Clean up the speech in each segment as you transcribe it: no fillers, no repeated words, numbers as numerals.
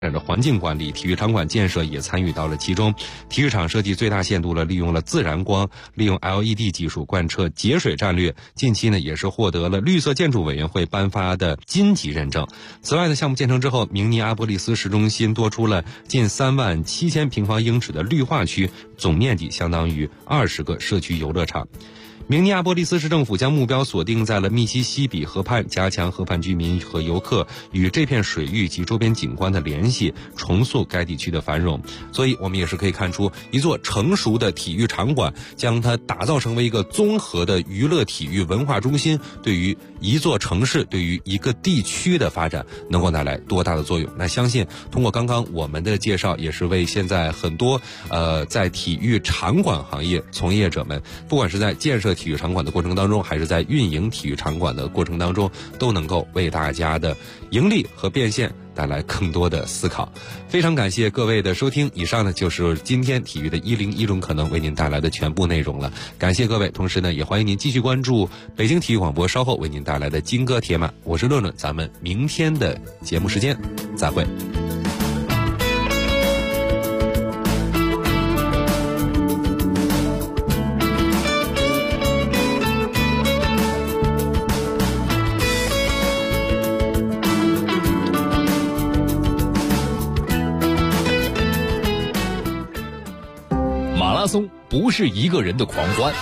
的环境管理，体育场馆建设也参与到了其中。体育场设计最大限度利用了自然光，利用 LED 技术贯彻节水战略。近期也是获得了绿色建筑委员会颁发的金级认证。此外项目建成之后，明尼阿波利斯市中心多出了近37000平方英尺的绿化区，总面积相当于20个社区游乐场。明尼阿波利斯市政府将目标锁定在了密西西比河畔，加强河畔居民和游客与这片水域及周边景观的联系，重塑该地区的繁荣。所以我们也是可以看出，一座成熟的体育场馆将它打造成为一个综合的娱乐体育文化中心，对于一座城市，对于一个地区的发展能够带来多大的作用。那相信通过刚刚我们的介绍，也是为现在很多在体育场馆行业从业者们，不管是在建设体育场馆的过程当中，还是在运营体育场馆的过程当中，都能够为大家的盈利和变现带来更多的思考。非常感谢各位的收听，以上就是今天体育的101种可能为您带来的全部内容了。感谢各位，同时也欢迎您继续关注北京体育广播稍后为您带来的金戈铁马。我是乐乐，咱们明天的节目时间再会。 马拉松不是一个人的狂欢，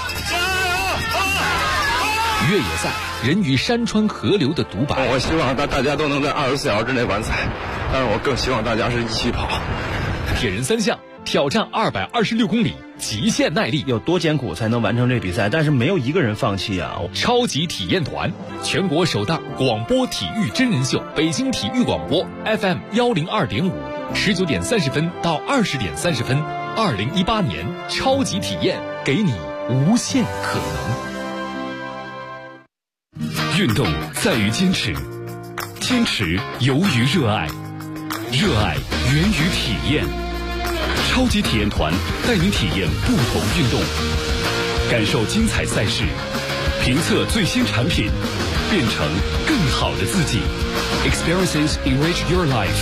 越野赛人与山川河流的独白。 我希望大家都能在24小时之内完赛，但是我更希望大家是一起跑。 铁人3项挑战226公里，极限耐力， 有多艰苦才能完成这比赛？但是没有一个人放弃啊！ 超级体验团，全国首档广播体育真人秀，北京体育广播 FM 102.5，19点30分到20点30分。2018年超级体验，给你无限可能。运动在于坚持，坚持由于热爱，热爱源于体验。超级体验团带你体验不同运动，感受精彩赛事，评测最新产品，变成更好的自己。Experiences enrich your life。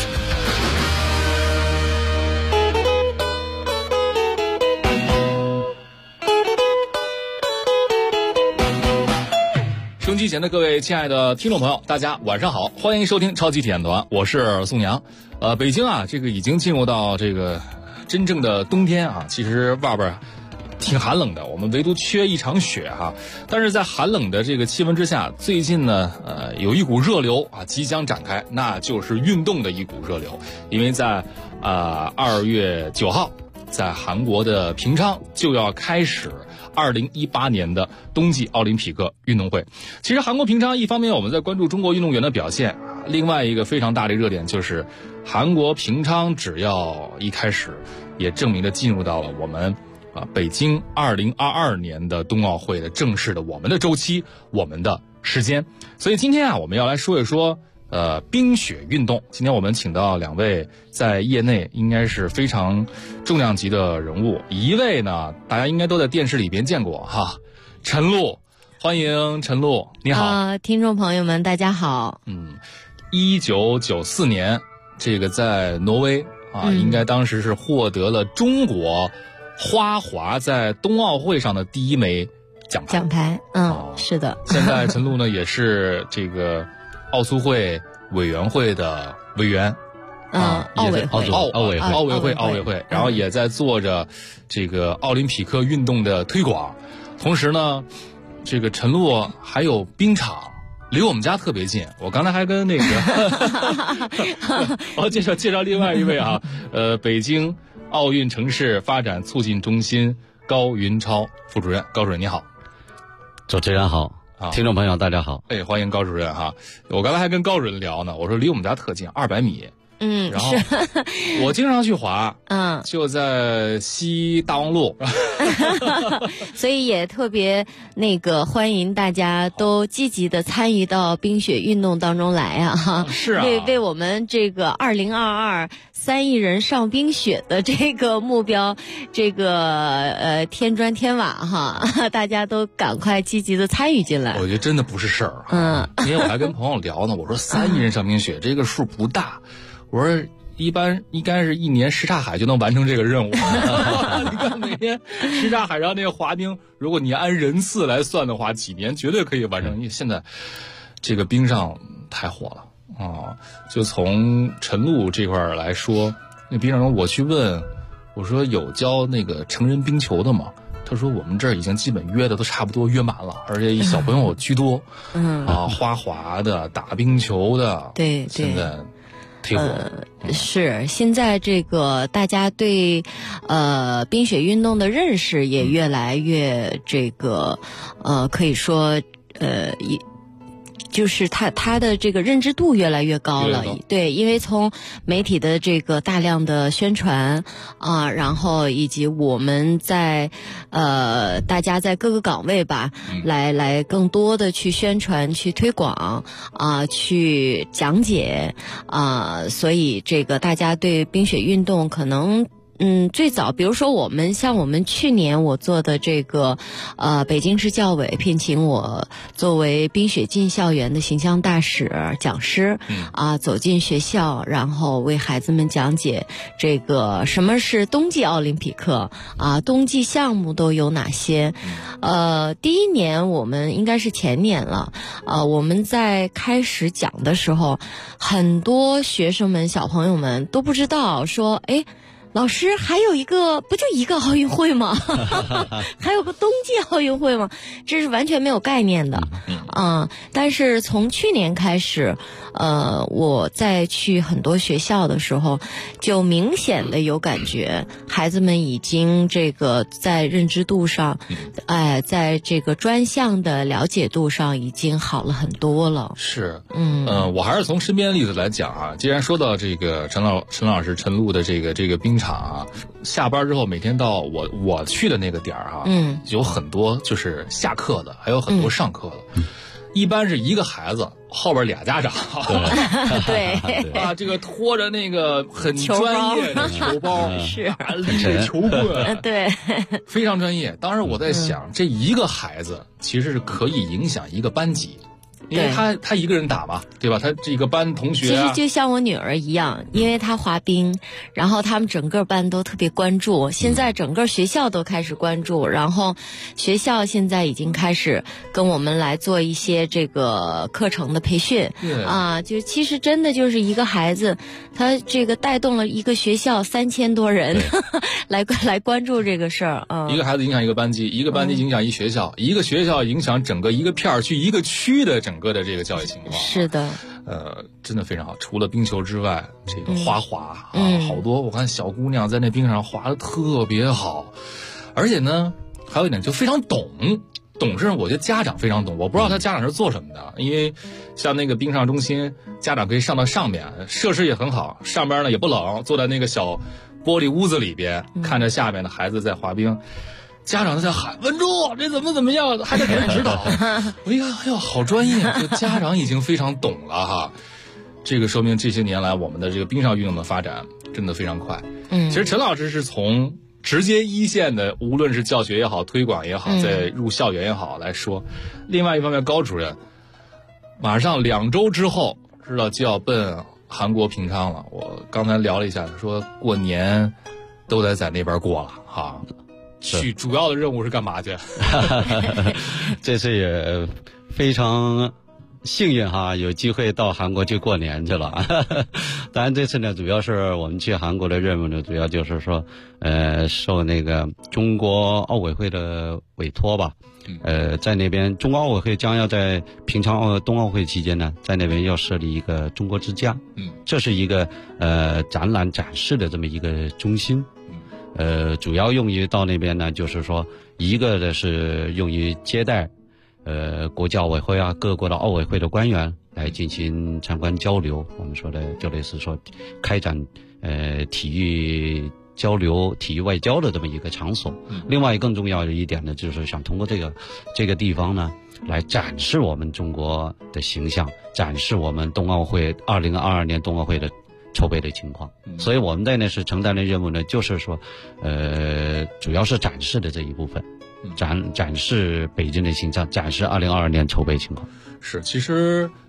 收音机前的各位亲爱的听众朋友，大家晚上好，欢迎收听超级体验团，我是宋阳。北京这个已经进入到这个真正的冬天其实外边挺寒冷的，我们唯独缺一场雪但是在寒冷的这个气温之下，最近呢有一股热流即将展开，那就是运动的一股热流。因为在2月9号在韩国的平昌就要开始2018年的冬季奥林匹克运动会。其实韩国平昌一方面我们在关注中国运动员的表现，另外一个非常大的热点就是韩国平昌只要一开始，也证明着进入到了我们北京2022年的冬奥会的正式的我们的周期，我们的时间。所以今天我们要来说一说冰雪运动。今天我们请到两位在业内应该是非常重量级的人物，一位呢大家应该都在电视里边见过陈露，欢迎陈露，你好。 听众朋友们大家好。 1994年这个在挪威应该当时是获得了中国花滑在冬奥会上的第一枚奖牌。 是的。 现在陈露呢也是这个奥苏会委员会的委员， 奥委会， 然后也在做着这个奥林匹克运动的推广。同时呢，这个陈露还有冰场，离我们家特别近。我刚才还跟那个介绍另外一位北京奥运城市发展促进中心高云超副主任。高主任你好。 主持人好，听众朋友大家好。 欢迎高主任我刚才还跟高主任聊呢，我说离我们家特近200米。然后我经常去滑，就在西大望路， 所以也特别欢迎大家都积极的参与到冰雪运动当中来是为我们这个2022 3亿人上冰雪的这个目标，这个添砖添瓦大家都赶快积极的参与进来。 我觉得真的不是事儿。因为我还跟朋友聊呢，我说3亿人上冰雪这个数不大。我说一般应该是1年什刹海就能完成这个任务。你看每年什刹海上那个滑冰，如果你按人次来算的话，几年绝对可以完成。因为现在这个冰上太火了啊！就从晨露这块来说，那冰上我去问，我说有教那个成人冰球的吗？他说我们这儿已经基本约的都差不多约满了，而且以小朋友居多。花滑的、打冰球的， 对， 现在挺火。 是现在这个大家对冰雪运动的认识也越来越这个可以说就是它的这个认知度越来越高了，对，因为从媒体的这个大量的宣传啊，然后以及我们在大家在各个岗位吧，来更多的去宣传、去推广啊、去讲解啊，所以这个大家对冰雪运动可能。最早，比如说我们去年我做的这个，北京市教委聘请我作为冰雪进校园的形象大使、讲师，走进学校，然后为孩子们讲解这个什么是冬季奥林匹克啊，冬季项目都有哪些。第一年我们应该是前年了，我们在开始讲的时候，很多学生们、小朋友们都不知道说，老师还有不就一个奥运会吗？还有个冬季奥运会吗？这是完全没有概念的。但是从去年开始，我在去很多学校的时候，就明显的有感觉，孩子们已经这个在认知度上，在这个专项的了解度上已经好了很多了。 是，我还是从身边的例子来讲啊。既然说到这个陈老师陈露的这个冰场啊，下班之后每天到我去的那个点儿啊，有很多就是下课的，还有很多上课的。一般是一个孩子后边俩家长， 对这个拖着那个很专业的球包， 是拎着球棍， 对， 非常专业。当时我在想，这一个孩子其实是可以影响一个班级。因为他一个人打嘛，对吧？他这个班同学其实就像我女儿一样，因为她滑冰，然后他们整个班都特别关注，现在整个学校都开始关注，然后学校现在已经开始跟我们来做一些这个课程的培训啊，就其实真的就是一个孩子，他这个带动了一个学校3000多人来关注这个事儿啊。 一个孩子影响一个班级，一个班级影响一学校，一个学校影响整个一个片区、一个区的整个的这个教育情况。 是的， 真的非常好。除了冰球之外，这个花滑好多我看小姑娘在那冰上滑得特别好，而且呢，还有一点就非常懂事。我觉得家长非常懂，我不知道他家长是做什么的，因为像那个冰上中心，家长可以上到上面，设施也很好，上边呢也不冷，坐在那个小玻璃屋子里边，看着下面的孩子在滑冰。家长在喊文柱，这怎么样，还得给人指导。我一看，哎呦，好专业，就家长已经非常懂了哈。这个说明这些年来我们的这个冰上运动的发展真的非常快。其实陈老师是从直接一线的，无论是教学也好，推广也好，在入校园也好来说。另外一方面，高主任马上2周之后，知道就要奔韩国平昌了。我刚才聊了一下，说过年都得在那边过了哈。去主要的任务是干嘛去？ 这次也非常幸运哈，有机会到韩国去过年去了。当然这次呢，主要是我们去韩国的任务呢，主要就是说，受那个中国奥委会的委托吧。在那边中国奥委会将要在平昌冬奥会期间呢，在那边要设立一个中国之家。这是一个展览展示的这么一个中心。主要用于到那边呢，就是说，一个的是用于接待，国际奥委会啊，各国的奥委会的官员来进行参观交流。我们说的就类似说，开展体育交流、体育外交的这么一个场所。另外更重要的一点呢，就是想通过这个地方呢，来展示我们中国的形象，展示我们冬奥会2022年冬奥会的筹备的情况。所以我们在那是承担的任务呢，就是说，主要是展示的这一部分，展示北京的形象，展示2022年筹备情况。 是，其实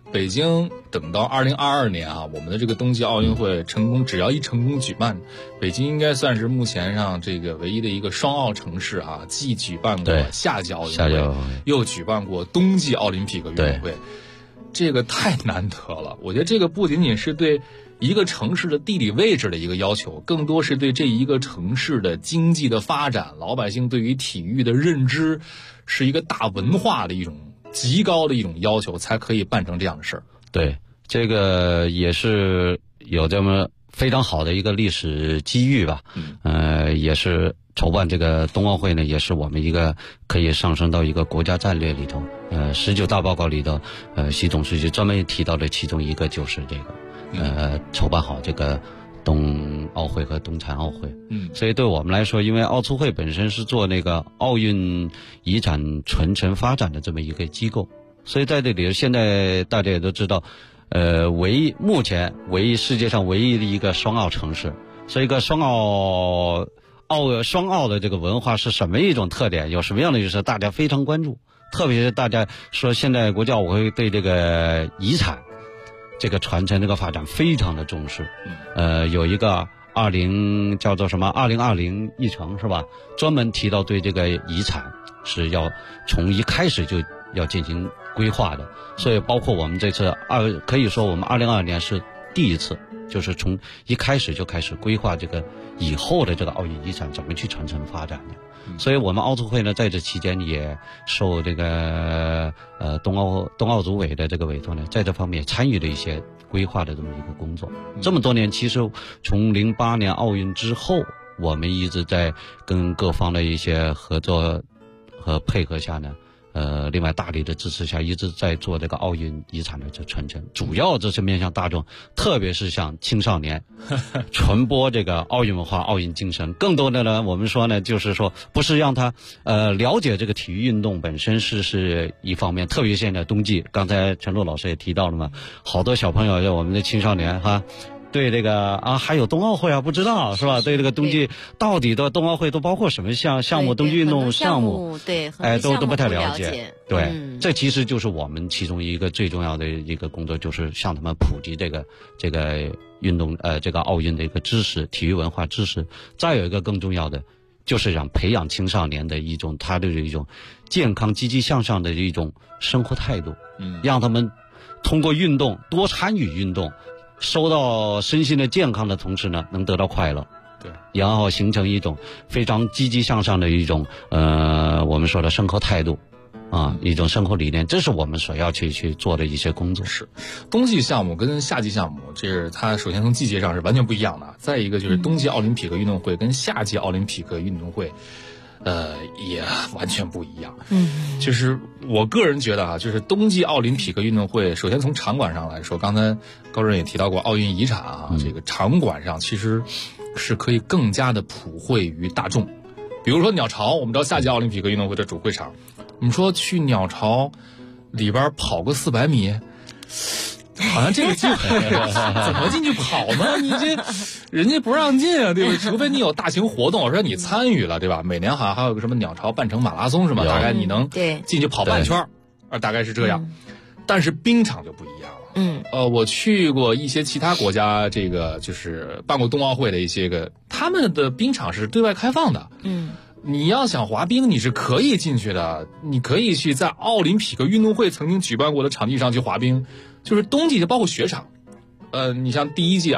北京等到2022年啊，我们的这个冬季奥运会成功，只要一成功举办，北京应该算是目前上这个唯一的一个双奥城市啊，既举办过夏季奥运会，又举办过冬季奥林匹克运动会，这个太难得了。我觉得这个不仅仅是对一个城市的地理位置的一个要求，更多是对这一个城市的经济的发展，老百姓对于体育的认知，是一个大文化的一种极高的一种要求，才可以办成这样的事儿。 对，这个也是有这么非常好的一个历史机遇吧。也是筹办这个冬奥会呢，也是我们一个可以上升到一个国家战略里头。19大报告里头，习总书记专门提到的其中一个就是这个，筹办好这个冬奥会和冬残奥会。所以对我们来说，因为奥促会本身是做那个奥运遗产传承发展的这么一个机构，所以在这里现在大家也都知道，目前世界上唯一的一个双奥城市，所以一个双奥的这个文化是什么一种特点，有什么样的就是大家非常关注，特别是大家说现在国际奥委会对这个遗产这个传承这个发展非常的重视。有一个叫做什么2020议程是吧，专门提到对这个遗产是要从一开始就要进行规划的。所以包括我们这次可以说我们2022年是第一次，就是从一开始就开始规划这个以后的这个奥运遗产怎么去传承发展的。所以我们奥促会呢，在这期间也受这个冬奥组委的这个委托呢，在这方面参与了一些规划的这么一个工作。这么多年，其实从08年奥运之后，我们一直在跟各方的一些合作和配合下呢，另外大力的支持下，一直在做这个奥运遗产的这传承，主要这是面向大众，特别是像青少年，传播这个奥运文化、奥运精神。更多的呢，我们说呢，就是说不是让他了解这个体育运动本身是一方面，特别现在冬季，刚才陈璐老师也提到了嘛，好多小朋友，我们的青少年哈。对这个还有冬奥会不知道是吧？对这个冬季到底的冬奥会都包括什么项目？冬季运动项目， 对， 都不太了解。对，这其实就是我们其中一个最重要的一个工作，就是向他们普及这个运动这个奥运的一个知识，体育文化知识。再有一个更重要的，就是让培养青少年的他的一种健康、积极向上的一种生活态度。让他们通过运动多参与运动。收到身心的健康的同时呢，能得到快乐， 对， 然后形成一种非常积极向上的一种我们说的生活态度一种生活理念，这是我们所要去做的一些工作。 是，冬季项目跟夏季项目，这是它首先从季节上是完全不一样的。再一个就是冬季奥林匹克运动会跟夏季奥林匹克运动会。也完全不一样。就是我个人觉得就是冬季奥林匹克运动会，首先从场馆上来说，刚才高主任也提到过奥运遗产这个场馆上其实是可以更加的普惠于大众。比如说鸟巢，我们知道夏季奥林匹克运动会的主会场，我们说去鸟巢里边跑个400米。好像这个机会怎么进去跑呢？你这人家不让进啊，对吧？除非你有大型活动，我说你参与了，对吧？每年好像还有个什么鸟巢半程马拉松是吗？大概你能进去跑半圈，大概是这样。但是冰场就不一样了。我去过一些其他国家，这个就是办过冬奥会的一些个，他们的冰场是对外开放的。你要想滑冰，你是可以进去的，你可以去在奥林匹克运动会曾经举办过的场地上去滑冰。就是冬季就包括雪场，你像第一届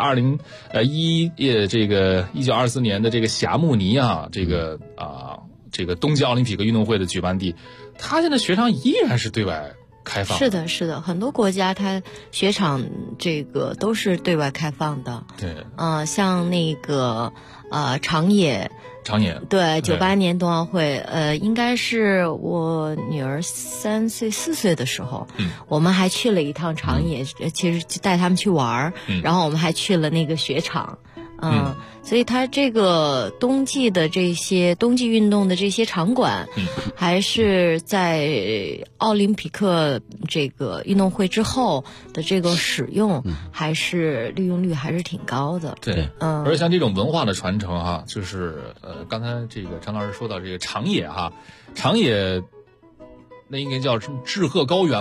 1924年的这个霞慕尼这个冬季奥林匹克运动会的举办地，它现在雪场依然是对外开放。 是的，很多国家它雪场这个都是对外开放的。 对， 像那个长野。对，98年冬奥会，应该是我女儿3岁4岁的时候，我们还去了一趟长野，其实带他们去玩，然后我们还去了那个雪场，所以它这个冬季运动的这些场馆，还是在奥林匹克这个运动会之后的这个使用，还是利用率还是挺高的。 对，而且像这种文化的传承就是刚才这个陈老师说到这个长野那应该叫什么志贺高原吧？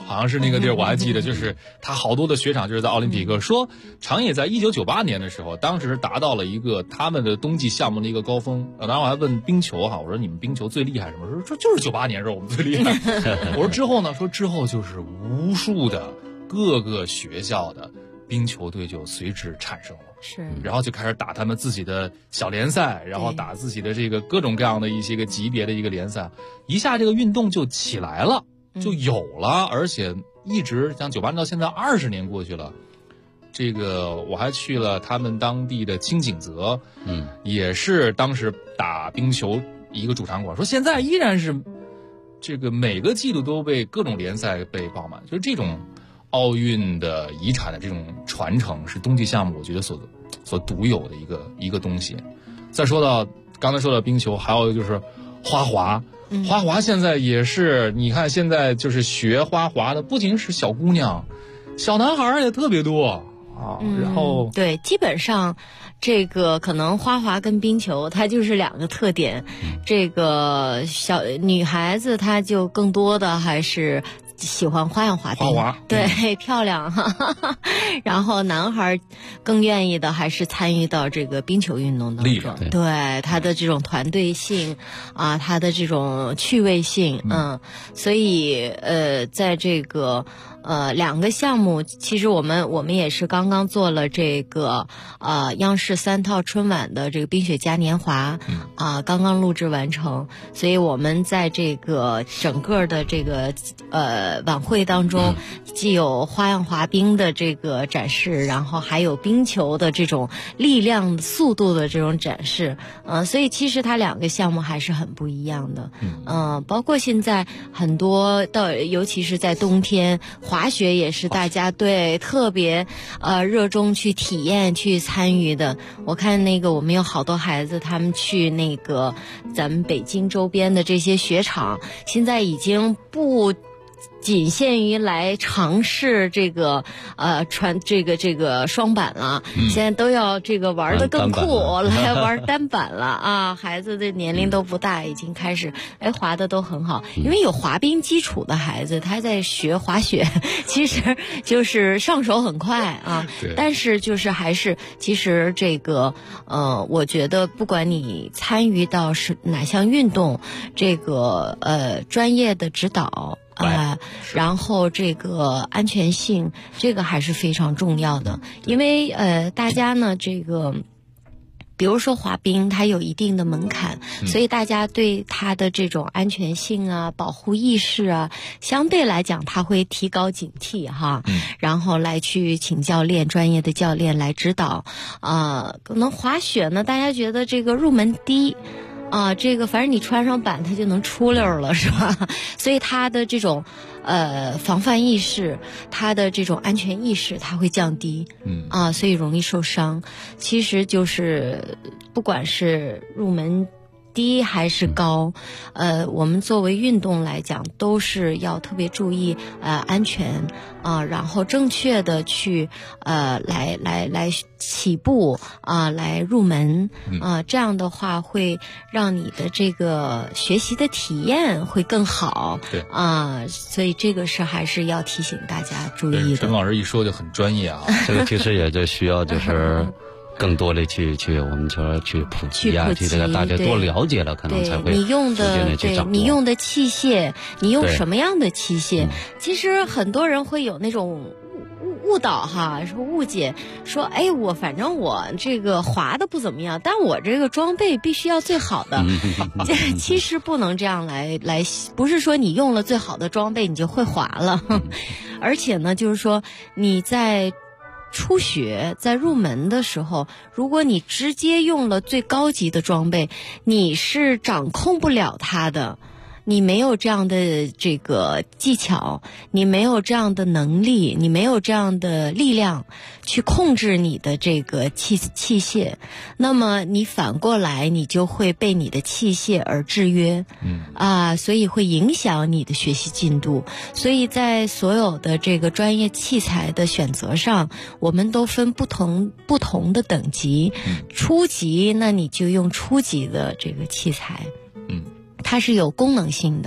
好像是那个地儿，我还记得，就是他好多的雪场就是在奥林匹克。说长野在1998年的时候，当时达到了一个他们的冬季项目的一个高峰。当然我还问冰球哈，我说你们冰球最厉害什么？说就是98年时候我们最厉害。我说之后呢？说之后就是无数的各个学校的冰球队就随之产生了。 是， 然后就开始打他们自己的小联赛，然后打自己的这个各种各样的一些个级别的一个联赛，一下这个运动就起来了，就有了，而且一直像98年到现在20年过去了，这个我还去了他们当地的清景泽，也是当时打冰球一个主场馆，说现在依然是这个每个季度都被各种联赛被爆满，就是这种奥运的遗产的这种传承是冬季项目我觉得所独有的一个东西。再说到刚才说到冰球，还有就是花滑，花滑现在也是，你看现在就是学花滑的不仅是小姑娘，小男孩也特别多啊。然后对，基本上这个可能花滑跟冰球它就是两个特点，这个小女孩子她就更多的还是喜欢花样滑冰，对，漂亮然后男孩更愿意的还是参与到这个冰球运动当中，对他的这种团队性啊，他的这种趣味性，所以在这个两个项目，其实我们也是刚刚做了这个央视3套春晚的这个冰雪嘉年华刚刚录制完成，所以我们在这个整个的这个晚会当中，既有花样滑冰的这个展示，然后还有冰球的这种力量速度的这种展示，所以其实它两个项目还是很不一样的，包括现在很多尤其是在冬天，滑雪也是大家对特别热衷去体验去参与的。我看那个我们有好多孩子，他们去那个咱们北京周边的这些雪场，现在已经不仅限于来尝试这个穿这个双板了，现在都要这个玩得更酷，来玩单板了啊！孩子的年龄都不大，已经开始滑的都很好，因为有滑冰基础的孩子，他在学滑雪，其实就是上手很快啊。但是就是还是其实这个我觉得不管你参与到是哪项运动，这个专业的指导。然后这个安全性，这个还是非常重要的，因为大家呢这个。比如说滑冰，它有一定的门槛，所以大家对它的这种安全性啊、保护意识啊，相对来讲，它会提高警惕哈。然后来去请专业的教练来指导。可能滑雪呢，大家觉得这个入门低。这个反正你穿上板它就能出溜了，是吧？所以它的这种防范意识，它的这种安全意识，它会降低，所以容易受伤。其实就是不管是入门低还是高，我们作为运动来讲，都是要特别注意安全然后正确的去来起步来入门这样的话会让你的这个学习的体验会更好，对所以这个是还是要提醒大家注意的。 陈老师一说就很专业啊， 这个其实也就需要就是更多的去我们说去普及去这个大家多了解了，可能才会你用的器械，你用什么样的器械？其实很多人会有那种误导哈，说误解，说我反正我这个滑的不怎么样，但我这个装备必须要最好的。其实不能这样来，不是说你用了最好的装备你就会滑了，而且呢，就是说你在初学在入门的时候，如果你直接用了最高级的装备，你是掌控不了它的，你没有这样的这个技巧，你没有这样的能力，你没有这样的力量去控制你的这个器械，那么你反过来你就会被你的器械而制约，所以会影响你的学习进度。所以在所有的这个专业器材的选择上，我们都分不同的等级，初级那你就用初级的这个器材，它是有功能性的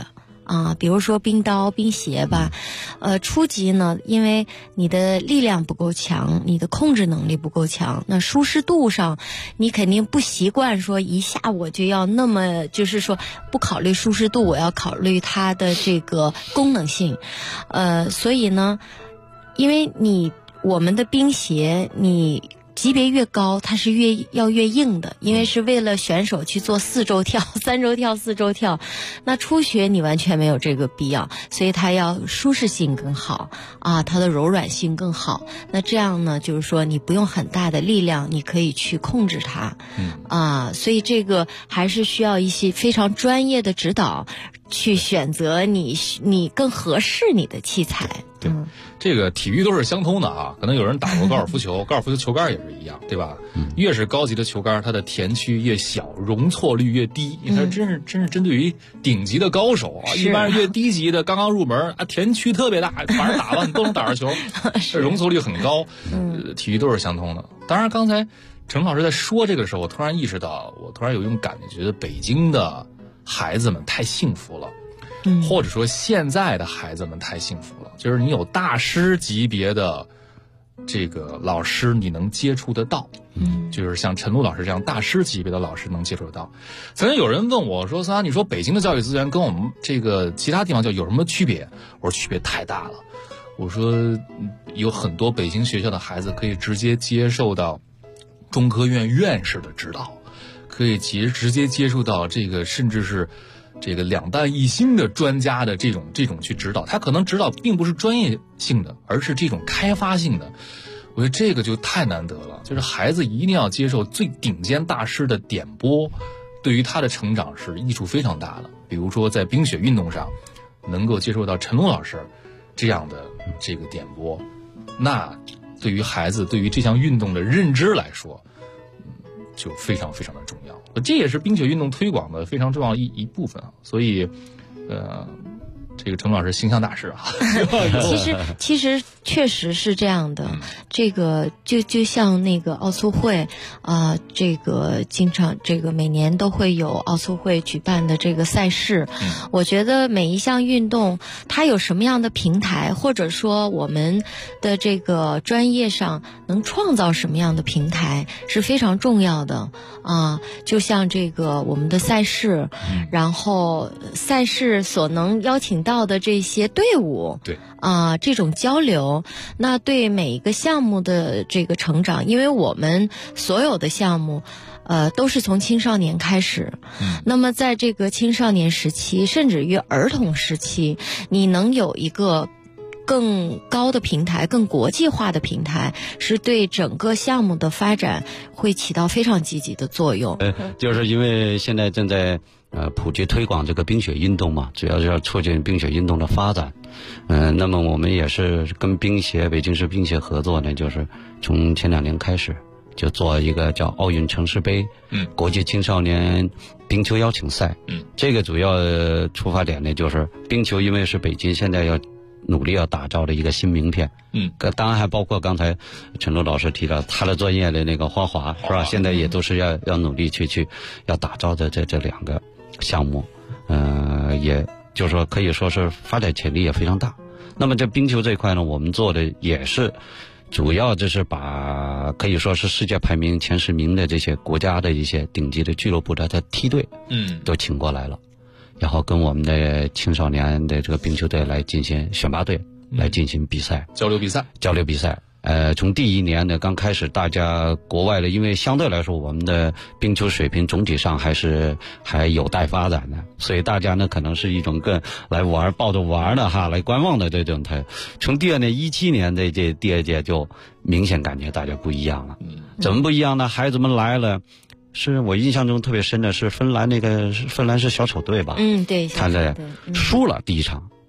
啊，比如说冰刀、冰鞋吧。初级呢，因为你的力量不够强，你的控制能力不够强，那舒适度上你肯定不习惯说一下我就要那么，就是说不考虑舒适度，我要考虑它的这个功能性。所以呢，因为我们的冰鞋你级别越高，它是越硬的，因为是为了选手去做4周跳、3周跳、4周跳。那初学你完全没有这个必要，所以它要舒适性更好啊，它的柔软性更好。那这样呢，就是说你不用很大的力量，你可以去控制它。所以这个还是需要一些非常专业的指导，去选择你更合适你的器材。 对，这个体育都是相通的啊。可能有人打过高尔夫球，高尔夫球球杆也是一样，对吧？越是高级的球杆，它的田区越小，容错率越低。它真是针对于顶级的高手啊。一般越低级的刚刚入门啊，田区特别大，反正打吧你都能打着球，容错率很高。体育都是相通的。当然，刚才陈老师在说这个时候，我突然意识到，我突然有一种感觉，觉得北京的孩子们太幸福了。或者说现在的孩子们太幸福了，就是你有大师级别的这个老师你能接触得到，就是像陈露老师这样大师级别的老师能接触得到。曾经有人问我说，你说北京的教育资源跟我们这个其他地方有什么区别？我说区别太大了。我说有很多北京学校的孩子可以直接接受到中科院院士的指导，可以直接接触到这个甚至是这个两弹一星的专家的这种去指导，他可能指导并不是专业性的，而是这种开发性的。我觉得这个就太难得了，就是孩子一定要接受最顶尖大师的点拨，对于他的成长是益处非常大的。比如说在冰雪运动上，能够接受到陈龙老师这样的这个点拨，那对于孩子对于这项运动的认知来说，就非常非常的重要。这也是冰雪运动推广的非常重要一部分啊。所以这个陈老师形象大使啊其实确实是这样的。这个就像那个奥苏会这个经常这个每年都会有奥苏会举办的这个赛事。我觉得每一项运动它有什么样的平台，或者说我们的这个专业上能创造什么样的平台是非常重要的啊。就像这个我们的赛事，然后赛事所能邀请到的这些队伍， 对这种交流，那对每一个项目的这个成长，因为我们所有的项目都是从青少年开始，那么在这个青少年时期，甚至于儿童时期，你能有一个更高的平台，更国际化的平台，是对整个项目的发展会起到非常积极的作用。 就是因为现在正在普及推广这个冰雪运动嘛，主要是要促进冰雪运动的发展。那么我们也是跟北京市冰协合作呢，就是从前2年开始就做一个叫奥运城市杯国际青少年冰球邀请赛。这个主要出发点呢，就是冰球因为是北京现在要努力要打造的一个新名片。当然还包括刚才陈露老师提到他的专业的那个花滑是吧？现在也都是要努力去要打造的这2个项目。也就是说可以说是发展潜力也非常大。那么这冰球这一块呢，我们做的也是主要就是把可以说是世界排名前10名的这些国家的一些顶级的俱乐部的梯队都请过来了，然后跟我们的青少年的这个冰球队来进行选拔队来进行比赛，交流比赛。从第1年呢刚开始，大家国外的，因为相对来说我们的冰球水平总体上还有待发展的，所以大家呢可能是一种更来玩，抱着玩的来观望的这种态。从第2年17年的这第2届就明显感觉大家不一样了。怎么不一样呢？孩子们来了，是我印象中特别深的是芬兰是小丑队吧？对， 看着输了第1场，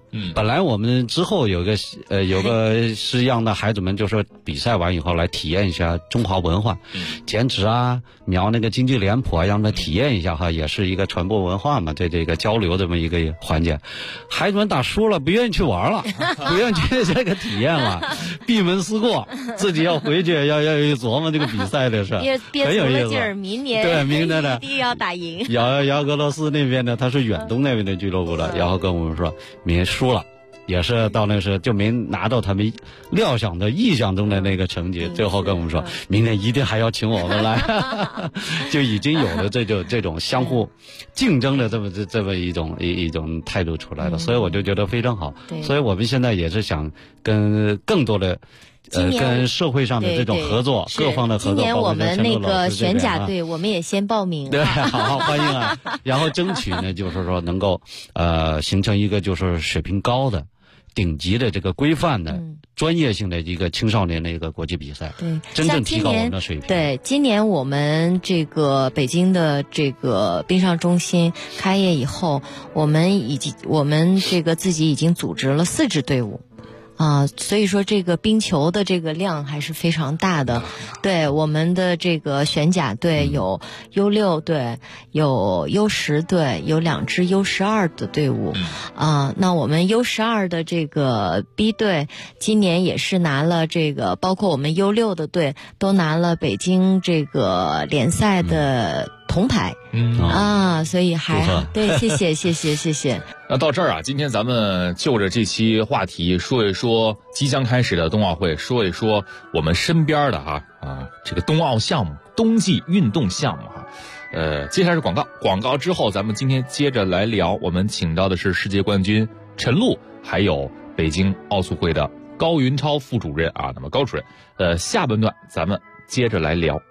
本来我们之后有个是让的孩子们就是比赛完以后来体验一下中华文化，剪纸啊，描那个京剧脸谱啊，让他们体验一下哈，也是一个传播文化嘛，对这个交流这么一个环节。孩子们打输了，不愿意去玩了，不愿意去这个体验了，闭门思过，自己要回去要琢磨这个比赛的事，很有意思。 明年对，明年的一定要打赢。 姚俄罗斯那边的，他是远东那边的俱乐部的，然后跟我们说，明年输了。也是到那时候就没拿到他们料想的意象中的那个成绩，最后跟我们说明年一定还要请我们来，就已经有了这种相互竞争的这么一种态度出来了，所以我就觉得非常好。所以我们现在也是想跟更多的跟社会上的这种合作，各方的合作。 今年我们那个选甲队，我们也先报名。 对，好欢迎啊！然后争取呢，就是说能够形成一个就是水平高的。顶级的这个规范的、专业性的一个青少年的一个国际比赛， 对， 真正提高我们的水平。 对，今年我们这个北京的这个冰上中心开业以后，我们这个自己已经组织了4支队伍。所以说这个冰球的这个量还是非常大的。对，我们的这个选甲队有 U6 队，有 U10 队，有2支 U12 的队伍。那我们 U12 的这个 B 队今年也是拿了这个，包括我们 U6 的队都拿了北京这个联赛的铜牌。所以还对，谢谢。 那到这儿啊，今天咱们就着这期话题说一说即将开始的冬奥会，说一说我们身边的这个冬奥项目、冬季运动项目接下来是广告之后，咱们今天接着来聊。我们请到的是世界冠军陈露，还有北京奥组会的高云超副主任那么高主任，下半段咱们接着来聊。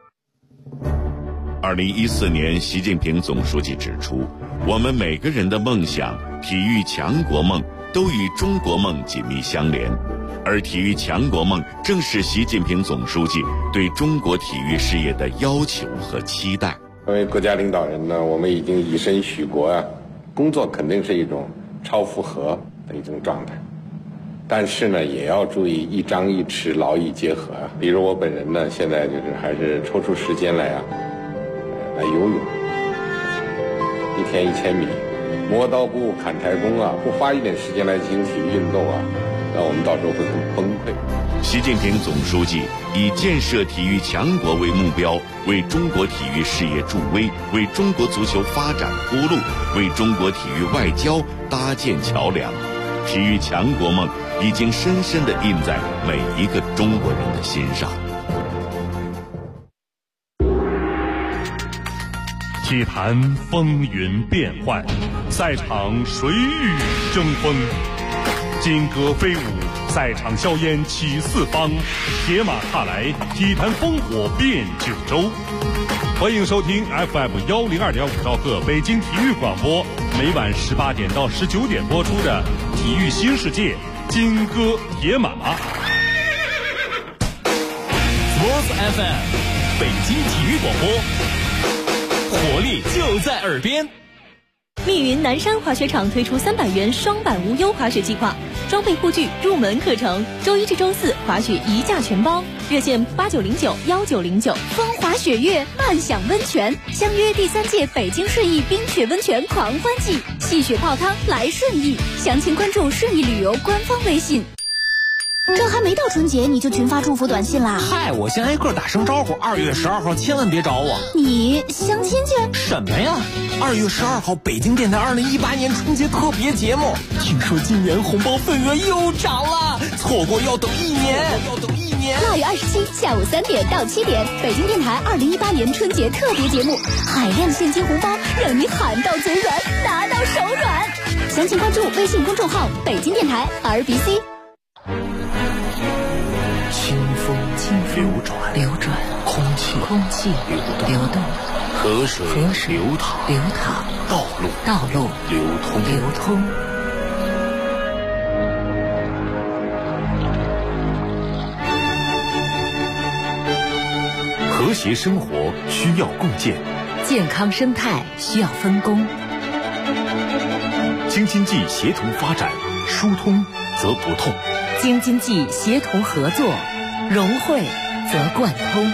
2014年，习近平总书记指出，我们每个人的梦想、体育强国梦都与中国梦紧密相连，而体育强国梦正是习近平总书记对中国体育事业的要求和期待。 作为国家领导人呢，我们已经以身许国工作肯定是一种超负荷的一种状态，但是呢，也要注意一张一弛，劳逸结合比如我本人呢，现在就是还是抽出时间来游泳，1天1000米，磨刀不误砍柴工不花一点时间来进行体育运动那我们到时候会很崩溃。 习近平总书记以建设体育强国为目标，为中国体育事业助威，为中国足球发展铺路，为中国体育外交搭建桥梁。体育强国梦已经深深地印在每一个中国人的心上。 体坛风云变幻，赛场谁与争锋？金戈飞舞，赛场硝烟起四方，铁马踏来，体坛烽火遍九州。欢迎收听 FM102.5兆赫北京体育广播，每晚18点到19点播出的《体育新世界》金戈铁马。 Sports FM， 北京体育广播，活力就在耳边。 密云南山滑雪场推出300元双板无忧滑雪计划，装备护具、入门课程，周1至周4滑雪1价全包，热线89091909，风滑雪月，慢享温泉，相约第3届北京顺义冰雪温泉狂欢季，戏雪泡汤来顺义，详情关注顺义旅游官方微信。 这还没到春节你就群发祝福短信啦？ 嗨，我先挨个打声招呼，2月12号千万别找我。 你相亲去？ 什么呀？2月12号北京电台2018年春节特别节目，听说今年红包份额又涨了，错过要等1年。 2月27下午3点到7点，北京电台2018年春节特别节目，海量现金红包让你喊到嘴软，拿到手软。详情关注微信公众号北京电台 RBC。 清风流转，空气流动，河水流淌，道路流通。 和谐生活需要共建， 健康生态需要分工。 京津冀协同发展，疏通则不痛； 京津冀协同合作，融汇则贯通。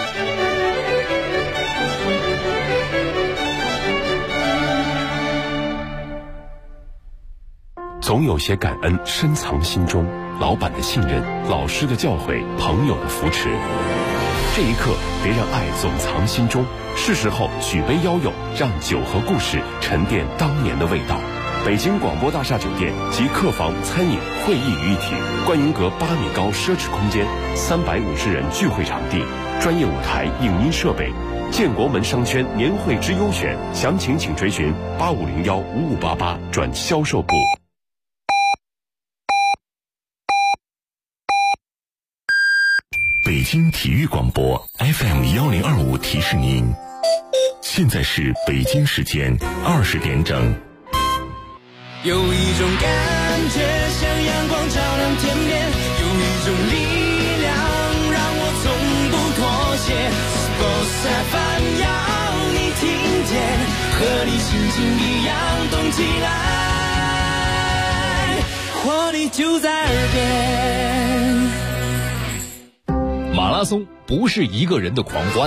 总有些感恩深藏心中，老板的信任，老师的教诲，朋友的扶持。这一刻，别让爱总藏心中，是时候举杯邀友，让酒和故事沉淀当年的味道。北京广播大厦酒店及客房、餐饮、会议于一体，观云阁8米高奢侈空间，350人聚会场地，专业舞台、影音设备。建国门商圈年会之优选，详情请追询85015588转销售部。 北京体育广播 FM1025提示您，现在是北京时间20点整。 有一种感觉像阳光照亮天边，有一种力量让我从不妥协。Sports FM 要你听见，和你心情一样动起来，活力就在耳边。 马拉松不是一个人的狂欢，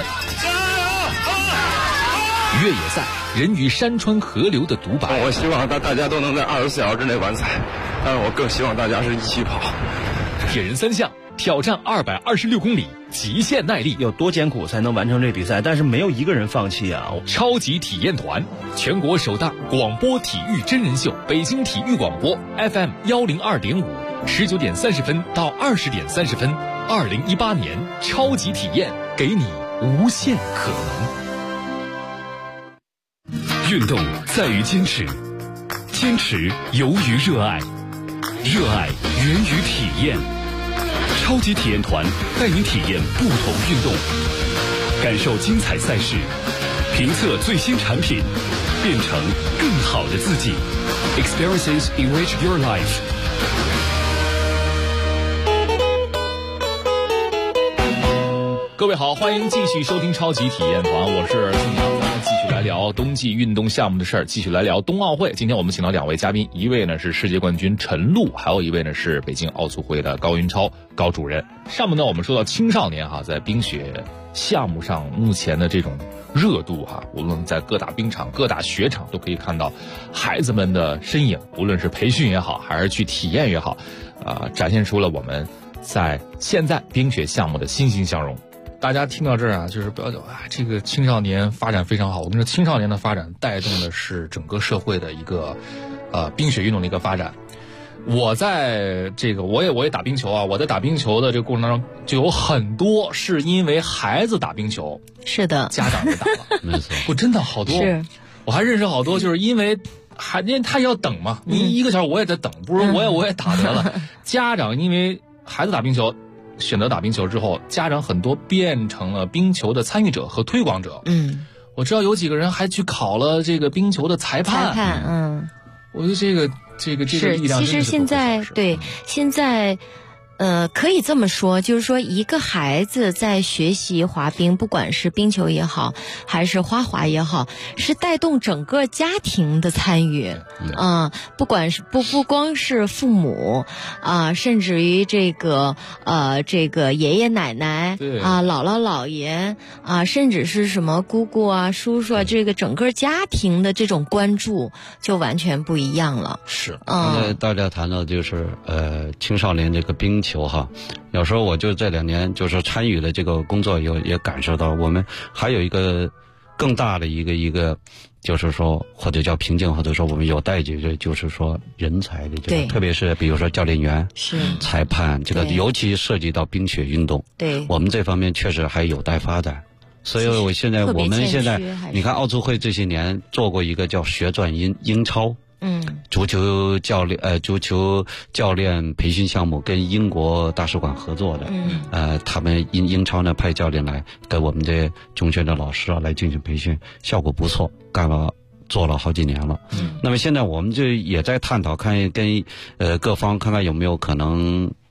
越野赛人与山川河流的独白。 我希望大家都能在24小时之内完赛，但是我更希望大家是一起跑。 铁人3项挑战226公里，极限耐力， 有多艰苦才能完成这比赛？但是没有一个人放弃啊！ 超级体验团，全国首档广播体育真人秀，北京体育广播 FM102.5，19点30分到20点30分。2018年超级体验，给你无限可能。 运动在于坚持，坚持由于热爱，热爱源于体验。超级体验团带您体验不同运动，感受精彩赛事，评测最新产品，变成更好的自己。Experiences enrich your life。 各位好，欢迎继续收听超级体验团，我是宋阳，咱们继续来聊冬季运动项目的事儿，继续来聊冬奥会。今天我们请到2位嘉宾，一位呢是世界冠军陈露，还有一位呢是北京奥组会的高云超高主任。上面呢我们说到青少年在冰雪项目上目前的这种热度无论在各大冰场、各大雪场都可以看到孩子们的身影，无论是培训也好，还是去体验也好，展现出了我们在现在冰雪项目的欣欣向荣。大家听到这儿就是不要这个青少年发展非常好。我跟你说，青少年的发展带动的是整个社会的一个冰雪运动的一个发展。我在这个我也打冰球我在打冰球的这个过程当中，就有很多是因为孩子打冰球， 是的， 家长也打了， 没错， 我真的好多， 是， 我还认识好多，就是因为他要等嘛，你1个小时我也得等，不如我也打得了。家长因为孩子打冰球。选择打冰球之后，家长很多变成了冰球的参与者和推广者。我知道有几个人还去考了这个冰球的裁判。我觉得这个力量真的是不可小视。 其实现在对现在。可以这么说，就是说一个孩子在学习滑冰，不管是冰球也好，还是花滑也好，是带动整个家庭的参与不管是不光是父母甚至于这个爷爷奶奶姥姥姥爷甚至是什么姑姑叔叔这个整个家庭的这种关注就完全不一样了。 是刚才大家谈到就是青少年这个冰球有时候我就这2年就是参与了这个工作，也感受到我们还有一个更大的一个就是说或者叫瓶颈，或者说我们有待解决，就是说人才的这个，特别是比如说教练员、裁判，这个尤其涉及到冰雪运动，对我们这方面确实还有待发展。所以我们现在你看奥组会这些年做过一个叫学转英超。足球教练培训项目跟英国大使馆合作的，他们英超呢派教练来跟我们的中学的老师来进行培训，效果不错，做了好几年了。那么现在我们就也在探讨，看跟各方看看有没有可能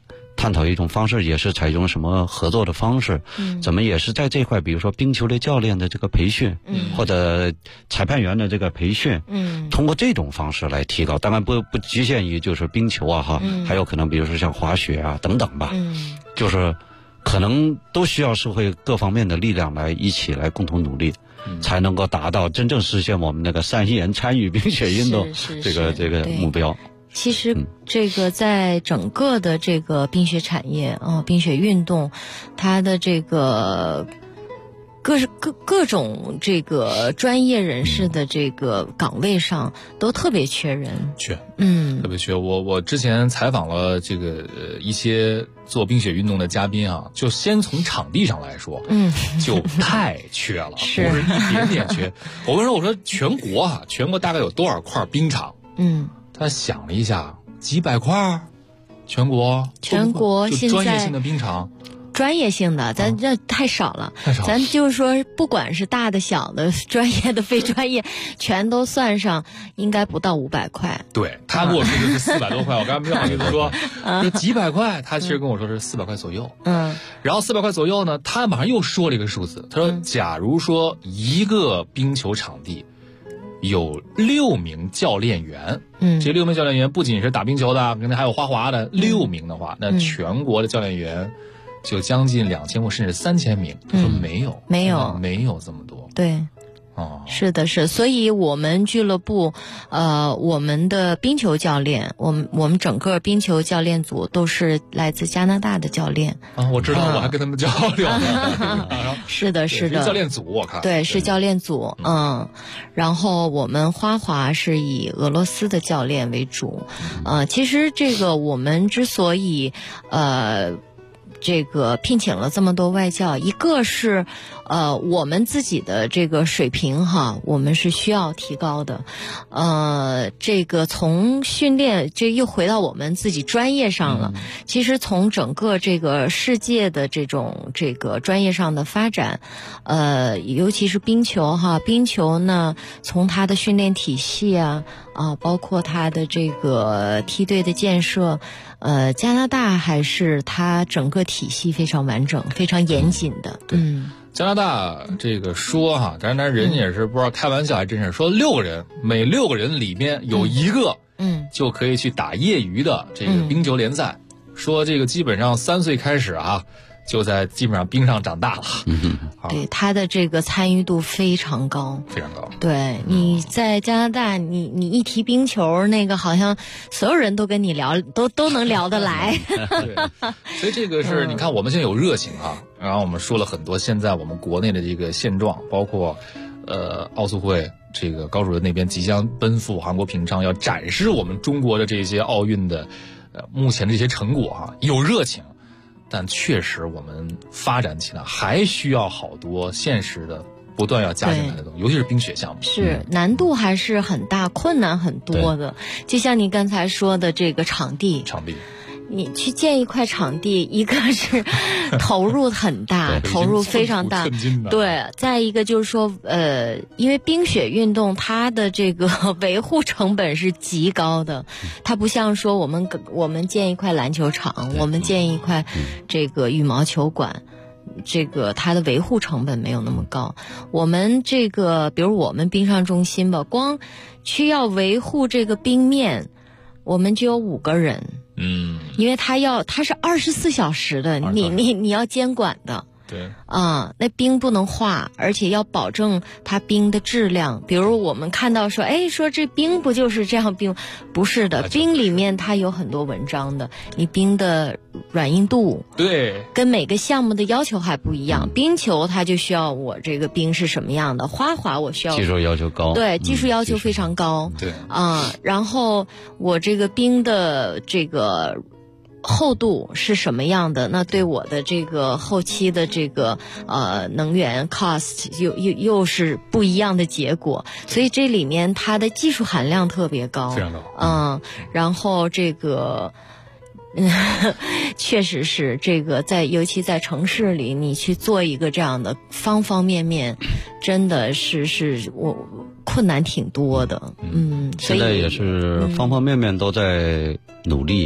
探讨一种方式，也是采用什么合作的方式，怎么也是在这块，比如说冰球类教练的这个培训，或者裁判员的这个培训，通过这种方式来提高，当然不局限于就是冰球啊哈，还有可能比如说像滑雪啊等等吧，就是可能都需要社会各方面的力量来一起来共同努力，才能够达到真正实现我们那个3亿人参与冰雪运动这个目标。 其实这个在整个的这个冰雪产业冰雪运动，它的这个各种这个专业人士的这个岗位上都特别缺人，特别缺。我之前采访了这个一些做冰雪运动的嘉宾啊，就先从场地上来说，就太缺了，不是一点点缺。我说全国大概有多少块冰场？他想了一下，几百块，全国现在专业性的冰场。专业性的，咱这太少了。咱就是说，不管是大的、小的、专业的、非专业，全都算上，应该不到500块。对，他跟我说的是400多块。我刚才没好意思说，几百块，他其实跟我说是400块左右。然后400块左右呢，他马上又说了一个数字，他说，假如说一个冰球场地有6名教练员，这6名教练员不仅是打冰球的，可能还有花滑的，6名的话，那全国的教练员就将近2000或甚至3000名。他说没有这么多。对，是的，所以我们俱乐部，我们的冰球教练，我们整个冰球教练组都是来自加拿大的教练。我知道，我还跟他们交流。是的，教练组我看。对，是教练组。然后我们花滑是以俄罗斯的教练为主。其实这个我们之所以这个聘请了这么多外教，一个是我们自己的这个水平哈，我们是需要提高的。这个从训练，这又回到我们自己专业上了。其实从整个这个世界的这个专业上的发展，尤其是冰球哈，冰球呢，从它的训练体系包括它的这个梯队的建设，加拿大还是它整个体系非常完整、非常严谨的。加拿大这个说哈，当然人也是不知道开玩笑还真是说6个人，每6个人里面有1个，就可以去打业余的这个冰球联赛。说这个基本上3岁开始就在基本上冰上长大了。对，他的这个参与度非常高，非常高。对，你在加拿大，你一提冰球，那个好像所有人都跟你聊，都能聊得来。对，所以这个是你看我们现在有热情然后我们说了很多现在我们国内的这个现状，包括奥组会这个高主任那边即将奔赴韩国平昌，要展示我们中国的这些奥运的目前的这些成果有热情。但确实我们发展起来还需要好多现实的不断要加进来的东西，尤其是冰雪项目，是难度还是很大，困难很多的。就像你刚才说的这个场地，你去建一块场地，一个是投入很大，投入非常大，对。再一个就是说，因为冰雪运动它的这个维护成本是极高的，它不像说我们建一块篮球场，我们建一块这个羽毛球馆。这个它的维护成本没有那么高，我们这个比如我们冰上中心吧，光需要维护这个冰面，我们就有5个人。因为它是24小时的，你要监管的。对那冰不能化，而且要保证它冰的质量。比如我们看到说这冰不就是这样冰？不是的，冰里面它有很多文章的，你冰的软硬度，对，跟每个项目的要求还不一样。冰球它就需要我这个冰是什么样的，花滑我需要技术要求高， 对，技术要求非常高。对然后我这个冰的这个厚度是什么样的？那对我的这个后期的这个能源 cost 又是不一样的结果，所以这里面它的技术含量特别高，非常高。然后这个确实是这个尤其在城市里，你去做一个这样的方方面面，真的是我困难挺多的。现在也是方方面面都在努力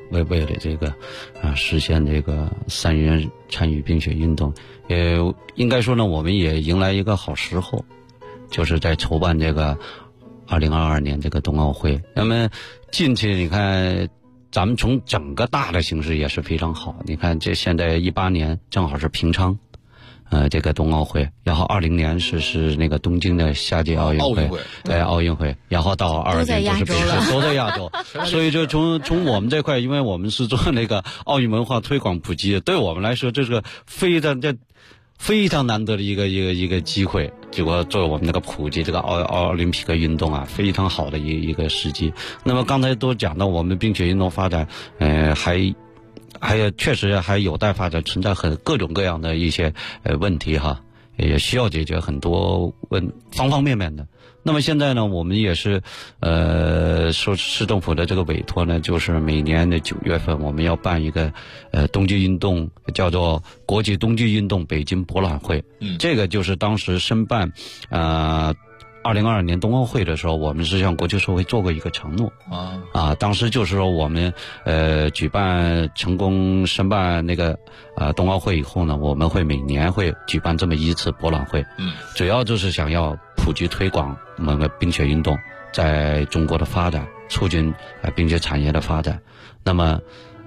为了这个实现这个3亿人参与冰雪运动，应该说呢，我们也迎来一个好时候，就是在筹办这个2022年这个冬奥会。那么近期你看，咱们从整个大的形势也是非常好。你看这现在18年正好是平昌，这个冬奥会，然后20年是那个东京的夏季奥运会，对奥运会，然后到22年就是北京，都在亚洲。所以就从我们这块，因为我们是做那个奥运文化推广普及，对我们来说这是个非常难得的一个机会，结果作为我们那个普及这个奥林匹克运动啊，非常好的一个时机。那么刚才都讲到我们冰雪运动发展，还确实还有待发展，存在各种各样的一些问题哈，也需要解决很多方方面面的。那么现在呢，我们也是受市政府的这个委托呢，就是每年的9月份我们要办一个冬季运动，叫做国际冬季运动北京博览会。这个就是当时申办2022年冬奥会的时候，我们是向国际社会做过一个承诺当时就是说我们成功申办那个冬奥会以后呢，我们会每年会举办这么一次博览会，主要就是想要普及推广我们的冰雪运动在中国的发展，促进冰雪产业的发展。那么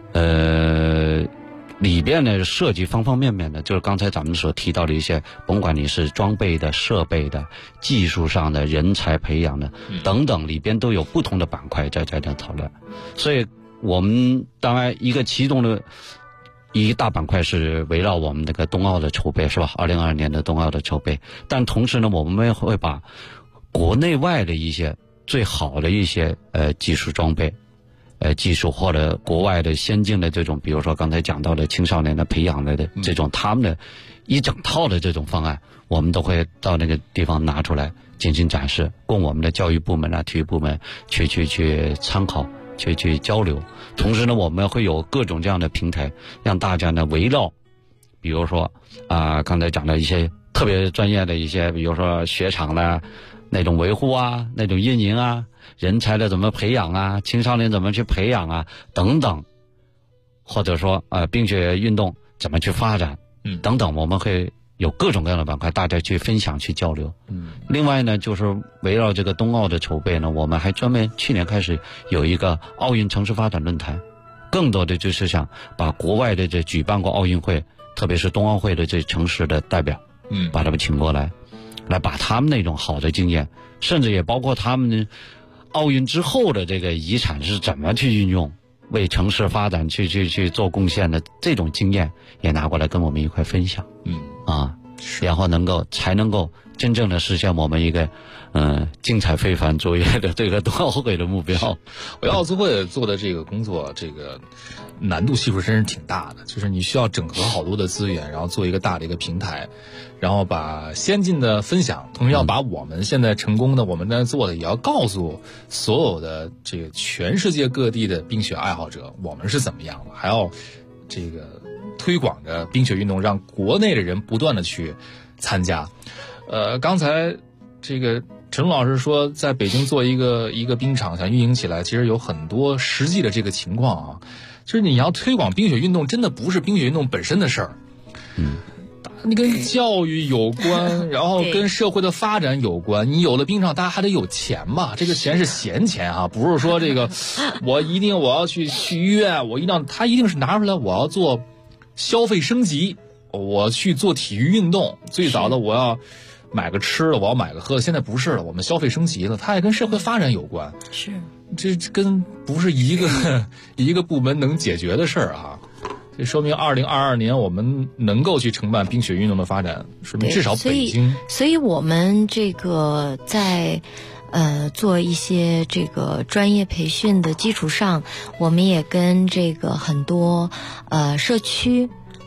里边呢涉及方方面面的，就是刚才咱们所提到的一些，甭管你是装备的、设备的、技术上的、人才培养的等等，里边都有不同的板块在这讨论。所以我们当然其中的一大板块是围绕我们这个冬奥的筹备，是吧？2022年的冬奥的筹备，但同时呢，我们会把国内外的一些最好的一些技术装备。技术或者国外的先进的这种，比如说刚才讲到的青少年的培养的这种，他们的一整套的这种方案，我们都会到那个地方拿出来进行展示，供我们的教育部门体育部门去参考，去交流。同时呢，我们会有各种这样的平台，让大家呢围绕，比如说刚才讲的一些特别专业的一些，比如说雪场的那种维护那种运营人才的怎么培养青少年怎么去培养等等，或者说冰雪运动怎么去发展等等，我们会有各种各样的板块，大家去分享去交流。另外呢，就是围绕这个冬奥的筹备呢，我们还专门去年开始有一个奥运城市发展论坛，更多的就是想把国外的这举办过奥运会，特别是冬奥会的这城市的代表把他们请过来把他们那种好的经验，甚至也包括他们奥运之后的这个遗产是怎么去运用，为城市发展去做贡献的这种经验也拿过来跟我们一块分享。然后才能够真正的实现我们一个精彩非凡卓越的这个冬奥会的目标。 我奥组会做的这个工作，这个难度系数真是挺大的，就是你需要整合好多的资源，然后做一个大的一个平台，然后把先进的分享，同时要把我们现在成功的我们在做的也要告诉所有的这个全世界各地的冰雪爱好者我们是怎么样的，还要这个推广着冰雪运动，让国内的人不断的去参加。刚才这个陈龙老师说在北京做一个冰场想运营起来，其实有很多实际的这个情况就是你要推广冰雪运动真的不是冰雪运动本身的事儿，你跟教育有关，然后跟社会的发展有关。你有了冰场，大家还得有钱嘛，这个钱是闲钱不是说这个我要去医院，他一定是拿出来我要做消费升级，我去做体育运动。最早的我要买个吃的，我要买个喝的，现在不是了，我们消费升级了，它也跟社会发展有关。 是， 这跟不是一个部门能解决的事儿这说明2022年我们能够去承办冰雪运动的发展，说明至少北京。 所以我们这个在做一些这个专业培训的基础上，我们也跟这个很多社区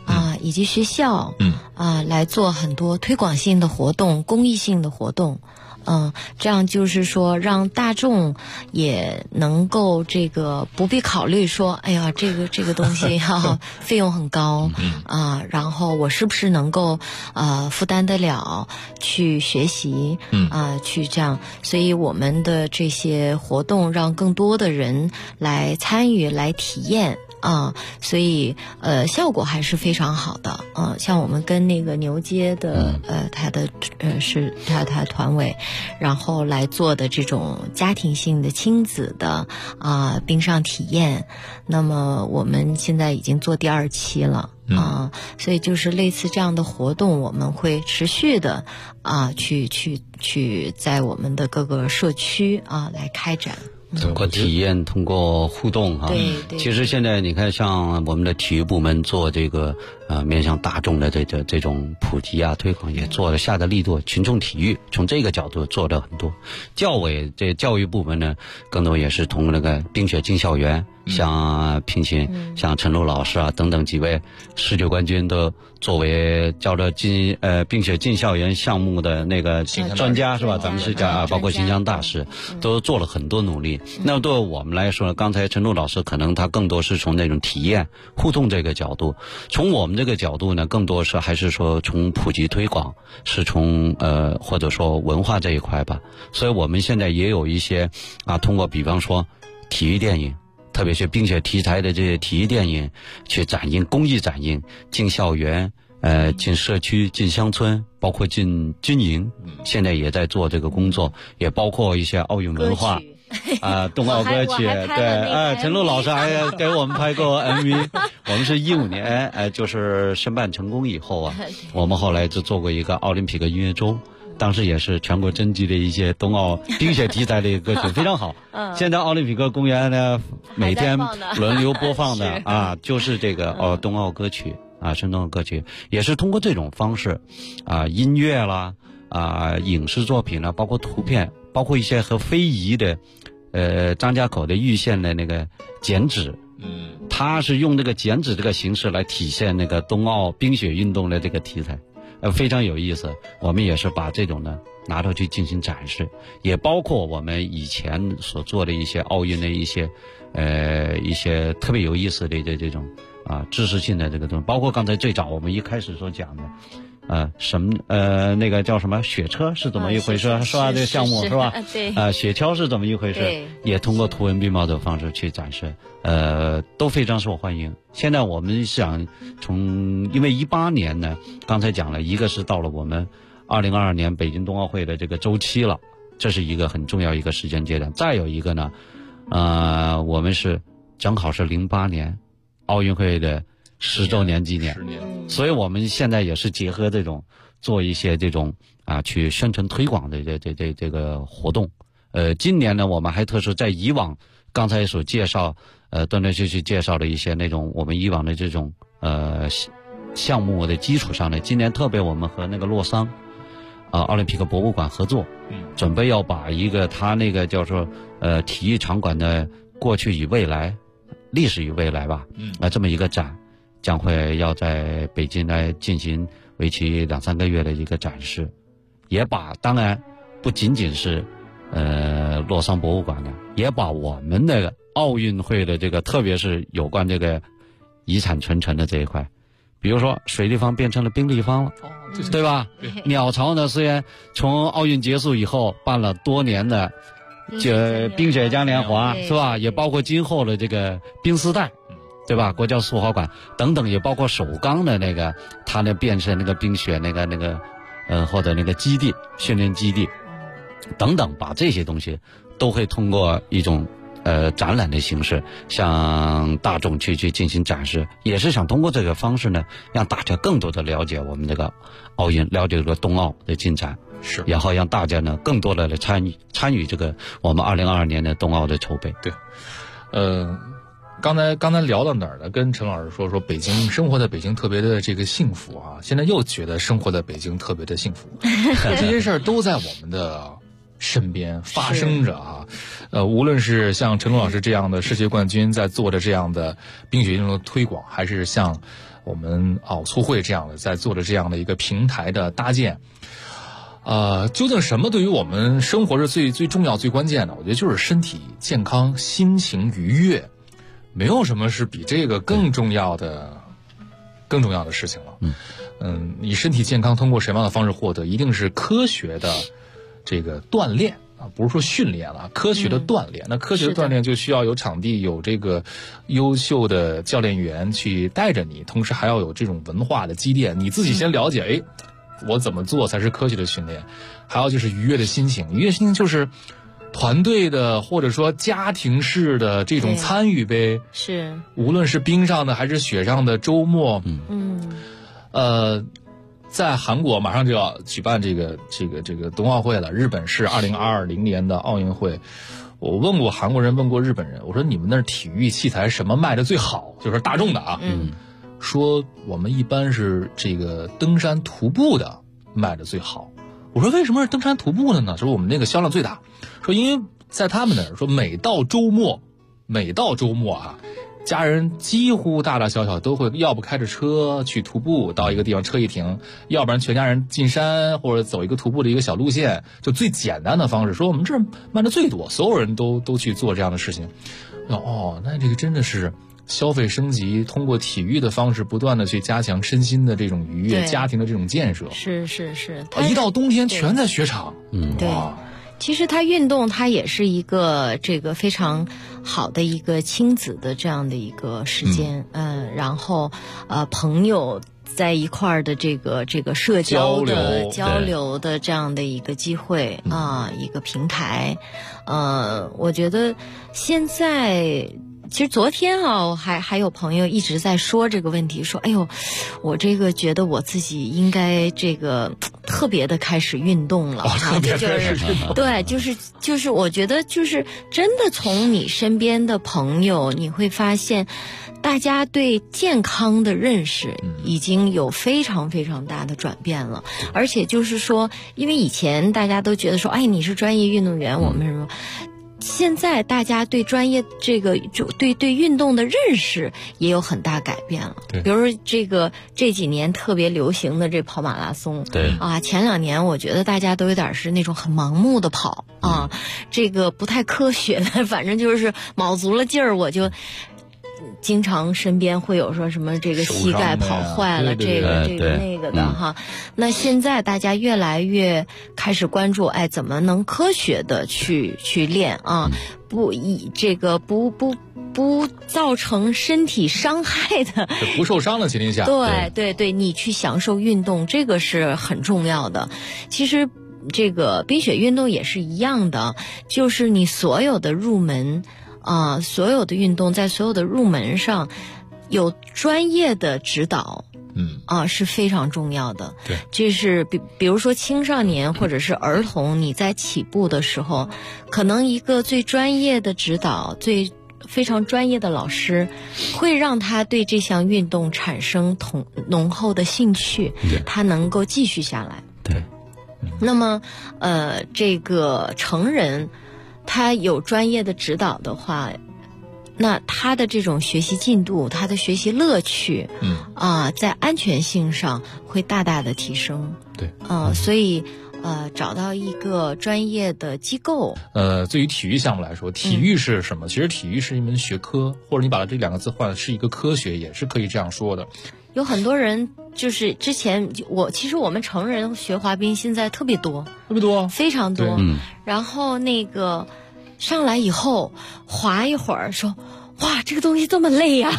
以及学校来做很多推广性的活动、公益性的活动。这样就是说让大众也能够这个不必考虑说，哎呀，这个东西费用很高然后我是不是能够负担得了去学习去这样，所以我们的这些活动让更多的人来参与来体验所以效果还是非常好的像我们跟那个牛街的他的是他团委，然后来做的这种家庭性的亲子的冰上体验，那么我们现在已经做第2期了所以就是类似这样的活动，我们会持续的去在我们的各个社区来开展。 通过体验，通过互动对， 其实现在你看，像我们的体育部门做这个面向大众的这种普及推广，也做了下的力度，群众体育从这个角度做了很多。教育部门呢，更多也是通过那个冰雪进校园，像聘请像陈露老师等等几位世界冠军都作为叫做冰雪进校园项目的那个专家是吧？咱们是叫包括形象大使都做了很多努力。那么对我们来说，刚才陈露老师可能他更多是从那种体验互动这个角度，从我们这个角度呢，更多是还是说从普及推广，是从或者说文化这一块吧。所以我们现在也有一些通过比方说体育电影，特别是冰雪题材的这些体育电影去展映，公益展映，进校园进社区，进乡村，包括进军营，现在也在做这个工作，也包括一些奥运文化冬奥歌曲，对，陈露老师还给我们拍过 MV。我们是15年就是申办成功以后我们后来就做过一个奥林匹克音乐周，当时也是全国征集的一些冬奥冰雪题材的歌曲，非常好。现在奥林匹克公园呢，每天轮流播放的就是这个冬奥歌曲春冬奥歌曲，也是通过这种方式音乐啦影视作品啦，包括图片，包括一些和非遗的张家口的玉县的那个剪纸，它是用这个剪纸这个形式来体现那个冬奥冰雪运动的这个题材，非常有意思。我们也是把这种呢拿出去进行展示，也包括我们以前所做的一些奥运的一些特别有意思的这种知识性的这个东西，包括刚才最早我们一开始所讲的那个叫什么雪车是怎么一回事是吧？这个项目是吧？对，雪橇是怎么一回事？也通过图文并茂的方式去展示，都非常受欢迎。现在我们想因为18年呢，刚才讲了一个是到了我们2022年北京冬奥会的这个周期了，这是一个很重要一个时间阶段。再有一个呢，我们是正好是08年奥运会的10周年纪念，所以我们现在也是结合这种做一些这种去宣传推广的这个活动。今年呢，我们还特殊在以往刚才所介绍断断续续介绍的一些那种我们以往的这种项目的基础上呢，今年特别我们和那个洛桑奥林匹克博物馆合作，准备要把一个他那个叫做体育场馆的过去与未来，历史与未来吧，这么一个展，将会要在北京来进行为期2-3个月的一个展示，也把当然不仅仅是洛桑博物馆的，也把我们的奥运会的这个特别是有关这个遗产传承的这一块，比如说水立方变成了冰立方了，对吧？鸟巢呢，虽然从奥运结束以后办了多年的冰雪嘉年华，是吧？也包括今后的这个冰丝带，对吧？国家速滑馆等等，也包括首钢的那个它那变成那个冰雪那个或者那个基地训练基地等等，把这些东西都会通过一种展览的形式向大众去进行展示，也是想通过这个方式呢，让大家更多的了解我们这个奥运，了解这个冬奥的进展，是，然后让大家呢更多的来参与这个我们2022年的冬奥的筹备。 对，刚才聊到哪儿了？跟陈老师说北京生活在北京特别的这个幸福啊，现在又觉得生活在北京特别的幸福，这些事儿都在我们的身边发生着啊，无论是像陈龙老师这样的世界冠军在做着这样的冰雪运动的推广，还是像我们奥促会这样的在做的这样的一个平台的搭建。究竟什么对于我们生活是最重要最关键的？我觉得就是身体健康，心情愉悦，没有什么是比这个更重要的事情了。你身体健康通过什么样的方式获得？一定是科学的这个锻炼啊，不是说训练了，科学的锻炼。那科学的锻炼就需要有场地，有这个优秀的教练员去带着你，同时还要有这种文化的积淀。你自己先了解，我怎么做才是科学的训练？还有就是愉悦的心情，愉悦心情就是团队的或者说家庭式的这种参与呗。 是， 无论是冰上的还是雪上的周末。在韩国马上就要举办这个冬奥会了，日本是2020年的奥运会。我问过韩国人，问过日本人，我说你们那儿体育器材什么卖的最好？就是大众的啊。说我们一般是这个登山徒步的卖的最好。我说为什么是登山徒步的呢？说我们那个销量最大。说因为在他们那儿说每到周末啊，家人几乎大大小小都会要不开着车去徒步到一个地方车一停，要不然全家人进山或者走一个徒步的一个小路线，就最简单的方式。说我们这儿卖的最多，所有人都去做这样的事情。那这个真的是消费升级，通过体育的方式不断的去加强身心的这种愉悦，家庭的这种建设。 是， 一到冬天全在雪场。 对。其实它运动，它也是一个这个非常好的一个亲子的这样的一个时间。然后朋友在一块儿的这个社交的交流的这样的一个机会一个平台。我觉得现在。其实昨天还有朋友一直在说这个问题，说我这个觉得我自己应该这个特别的开始运动了。对，就是我觉得就是真的从你身边的朋友你会发现，大家对健康的认识已经有非常非常大的转变了。而且就是说，因为以前大家都觉得说你是专业运动员，我们什么。现在大家对专业这个对运动的认识也有很大改变了。比如说这几年特别流行的这跑马拉松。前2年我觉得大家都有点是那种很盲目的跑这个不太科学的，反正就是卯足了劲儿我就。经常身边会有说什么这个膝盖跑坏了，这个那个的哈。那现在大家越来越开始关注，怎么能科学的去练啊？不以这个不造成身体伤害的， 不受伤的情况下， 对，你去享受运动，这个是很重要的。其实这个冰雪运动也是一样的，就是你所有的入门。所有的运动在所有的入门上有专业的指导，是非常重要的。 对， 就是比如说青少年或者是儿童，你在起步的时候，可能一个最专业的指导，非常专业的老师，会让他对这项运动产生浓厚的兴趣，他能够继续下来。 对， 那么这个成人。他有专业的指导的话，那他的这种学习进度，他的学习乐趣，在安全性上会大大的提升。 对， 所以找到一个专业的机构。 对于体育项目来说，体育是什么？其实体育是一门学科，或者你把这2个字换是一个科学，也是可以这样说的。 有很多人就是之前其实我们成人学滑冰现在特别多，非常多。然后那个上来以后滑一会儿说，哇，这个东西这么累呀！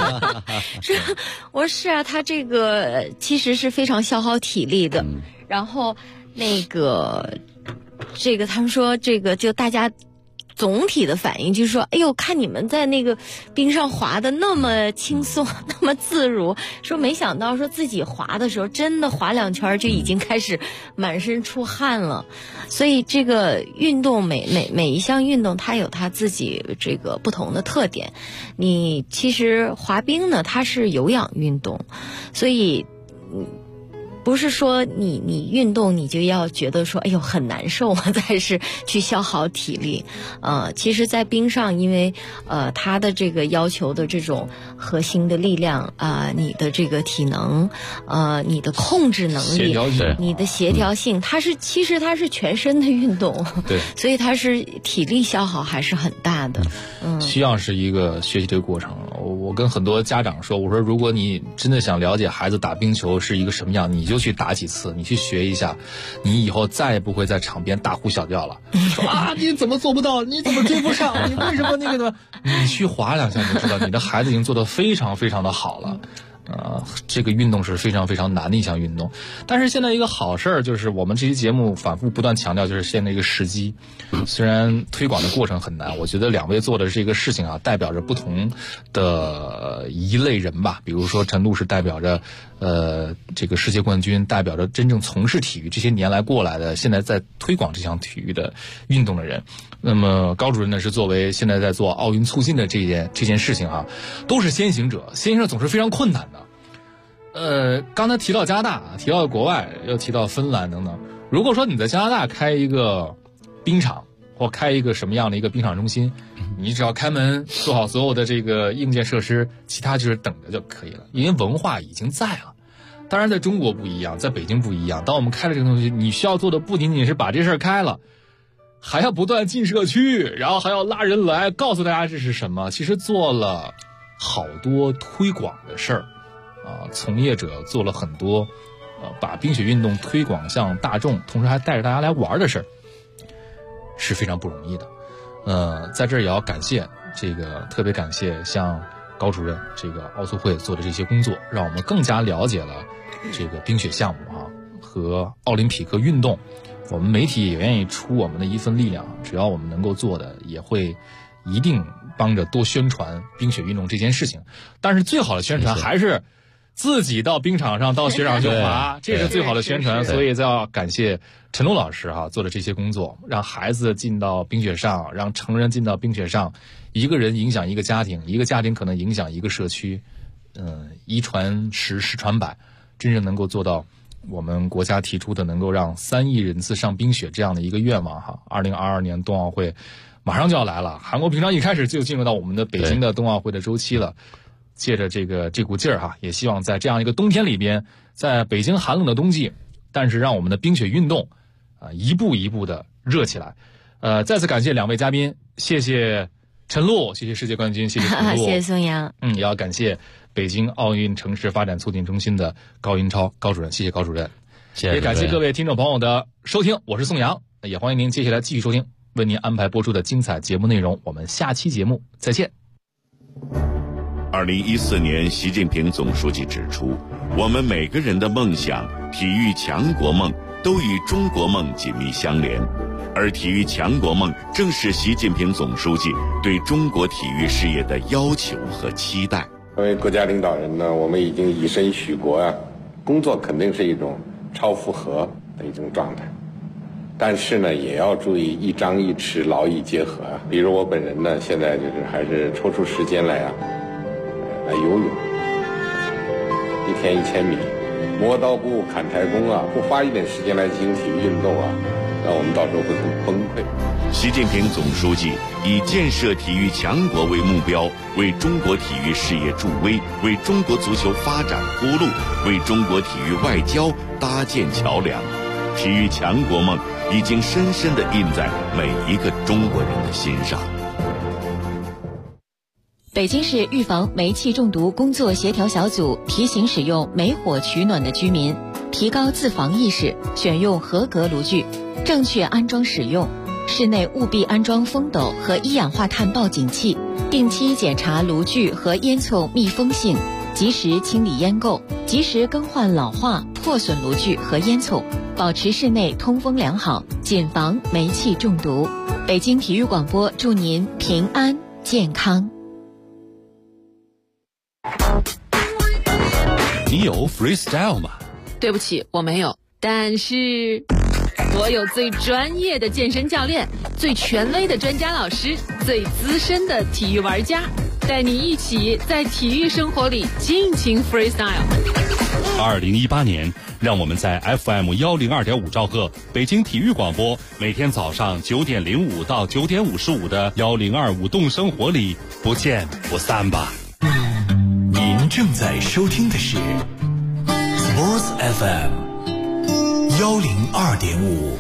我说是啊，它这个其实是非常消耗体力的。然后那个他们说这个就大家。总体的反应就是说，看你们在那个冰上滑的那么轻松，那么自如，说没想到说自己滑的时候，真的滑2圈就已经开始满身出汗了。所以这个运动每一项运动它有它自己这个不同的特点。你其实滑冰呢，它是有氧运动，所以不是说你运动你就要觉得说哎呦很难受才是去消耗体力。其实在冰上，因为它的这个要求的这种核心的力量你的这个体能你的控制能力，你的协调性，其实它是全身的运动， 对， 所以它是体力消耗还是很大的。 需要是一个学习的过程。我跟很多家长说，我说如果你真的想了解孩子打冰球是一个什么样，你就去打几次，你去学一下，你以后再也不会在场边大呼小叫了，说你怎么做不到，你怎么追不上，你为什么那个呢？你去滑两下就知道，你的孩子已经做得非常非常的好了。这个运动是非常非常难的一项运动，但是现在一个好事儿就是我们这期节目反复不断强调，就是现在一个时机。虽然推广的过程很难，我觉得两位做的这个事情代表着不同的一类人吧。比如说陈露是代表着这个世界冠军，代表着真正从事体育这些年来过来的，现在在推广这项体育的运动的人。那么高主任呢是作为现在在做奥运促进的这件事情都是先行者，先行者总是非常困难的。刚才提到加拿大，提到国外，又提到芬兰等等。如果说你在加拿大开一个冰场，或开一个什么样的一个冰场中心，你只要开门做好所有的这个硬件设施，其他就是等着就可以了，因为文化已经在了。当然在中国不一样，在北京不一样，当我们开了这个东西，你需要做的不仅仅是把这事儿开了，还要不断进社区，然后还要拉人来告诉大家这是什么。其实做了好多推广的事儿从业者做了很多把冰雪运动推广向大众，同时还带着大家来玩的事儿，是非常不容易的。在这儿也要感谢特别感谢像高主任这个奥促会做的这些工作，让我们更加了解了这个冰雪项目和奥林匹克运动。我们媒体也愿意出我们的一份力量，只要我们能够做的，也会一定帮着多宣传冰雪运动这件事情。但是最好的宣传还是自己到冰场上到雪场去滑，这是最好的宣传。所以要感谢陈露老师做的这些工作，让孩子进到冰雪上，让成人进到冰雪上，一个人影响一个家庭，一个家庭可能影响一个社区，一传十，十传百，真正能够做到我们国家提出的能够让3亿人次上冰雪这样的一个愿望2022年冬奥会马上就要来了，韩国平常一开始就进入到我们的北京的冬奥会的周期了。借着这股劲儿也希望在这样一个冬天里边，在北京寒冷的冬季，但是让我们的冰雪运动一步一步的热起来。再次感谢两位嘉宾，谢谢陈露，谢谢世界冠军，谢谢陈露， 谢谢宋阳。 也要感谢北京奥运城市发展促进中心的高云超高主任，谢谢高主任。也感谢各位听众朋友的收听，我是宋阳，也欢迎您接下来继续收听为您安排播出的精彩节目内容。我们下期节目再见。 2014年，习近平总书记指出，我们每个人的梦想、体育强国梦都与中国梦紧密相连，而体育强国梦正是习近平总书记对中国体育事业的要求和期待。 作为国家领导人呢，我们已经以身许国工作肯定是一种超负荷的一种状态，但是呢，也要注意一张一弛，劳逸结合比如我本人呢，现在还是抽出时间来游泳，1天1000米，磨刀不误砍柴工不花一点时间来进行体育运动那我们到时候会很崩溃。 习近平总书记以建设体育强国为目标，为中国体育事业助威，为中国足球发展铺路，为中国体育外交搭建桥梁。体育强国梦已经深深地印在每一个中国人的心上。 北京市预防煤气中毒工作协调小组提醒使用煤火取暖的居民提高自防意识，选用合格炉具，正确安装使用。室内务必安装风斗和一氧化碳报警器，定期检查炉具和烟囱密封性，及时清理烟垢，及时更换老化、破损炉具和烟囱，保持室内通风良好，谨防煤气中毒。北京体育广播祝您平安健康。 你有 freestyle 吗？ 对不起，我没有。但是我有最专业的健身教练，最权威的专家老师，最资深的体育玩家。 带你一起在体育生活里尽情 freestyle。 2018年，让我们在 FM102.5兆赫北京体育广播，每天早上9点05到9点55的102舞动生活里不见不散吧。 您正在收听的是 Sports FM102.5。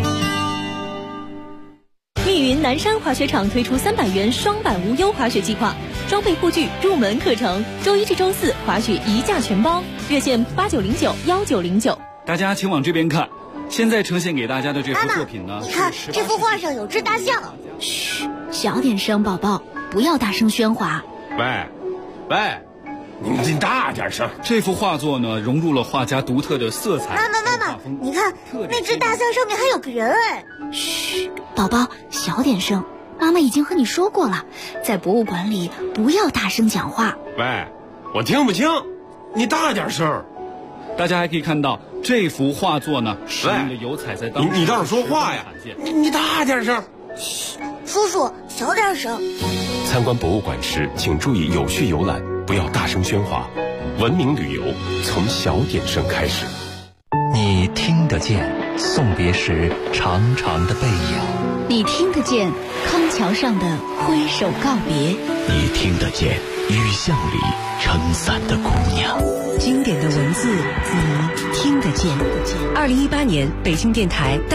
密云南山滑雪场推出300元双板无忧滑雪计划，装备护具、入门课程，周一至周四滑雪一价全包，热线89091909。 大家请往这边看，现在呈现给大家的这幅作品呢， 你看这幅画上有只大象。嘘，小点声，宝宝，不要大声喧哗。 喂，你大点声。 这幅画作呢，融入了画家独特的色彩。 妈妈，你看那只大象上面还有个人哎。嘘，宝宝，小点声。妈妈已经和你说过了，在博物馆里不要大声讲话。 喂，我听不清，你大点声。 大家还可以看到这幅画作呢，使用了油彩在当你倒是说话呀！你大点声。 嘘，叔叔，小点声。 参观博物馆时，请注意有序游览，不要大声喧哗。文明旅游从小点声开始。 你听得见送别时长长的背影， 你听得见康桥上的挥手告别， 你听得见雨巷里撑伞的姑娘， 经典的文字你听得见。2018年北京电台